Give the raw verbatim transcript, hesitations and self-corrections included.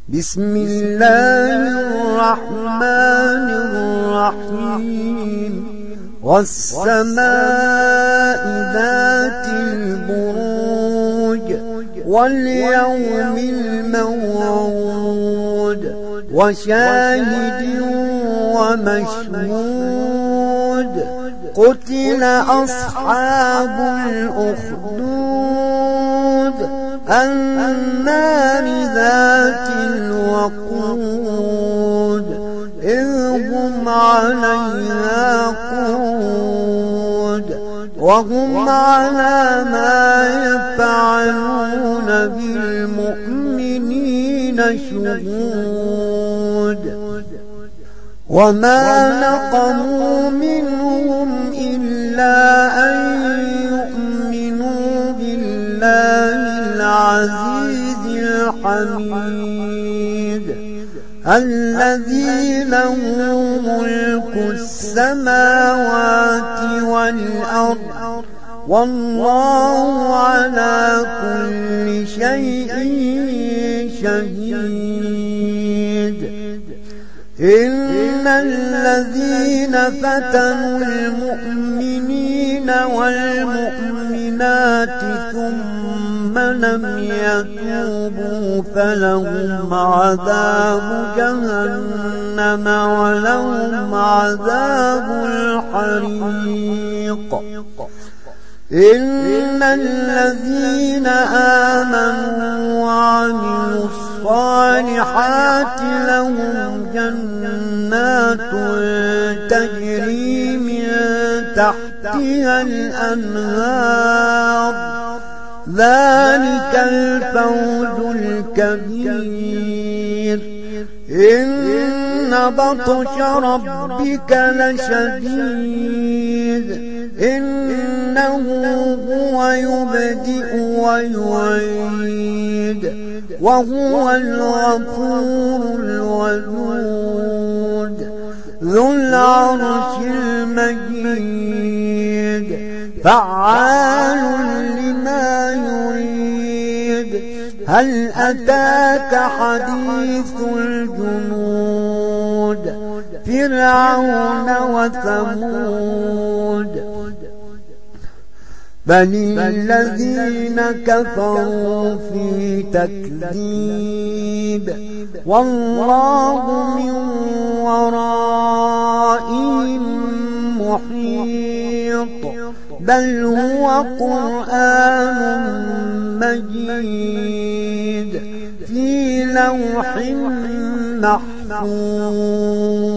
بسم الله الرحمن الرحيم والسماء ذات البروج واليوم الموعود وشاهد ومشهود قتل أصحاب الأخدود النار ذات الوقود إذ هم عليها قعود وهم على ما يفعلون بالمؤمنين شهود وما نقموا منهم إلا أن يؤمنوا بالله العزيز الحميد الذي له ملك السماوات والأرض والله على كل شيء شهيد إن الذين فتنوا المؤمنين والمؤمنات ثم لم يتوبوا فلهم عذاب جهنم ولهم عذاب الحريق إن الذين آمنوا وعملوا الصالحات لهم جنات تجري من تحتها الأنهار ذلك الفوز الكبير إن بطش ربك لشديد إنه هو يبدئ ويعيد وهو الغفور الودود ذو العرش المجيد فعال لما يريد هل أتاك حديث الجنود فرعون وثمود بل الذين كفروا في تكذيب والله من ورائهم محيط بل هو قرآن مجيد في لوح محفوظ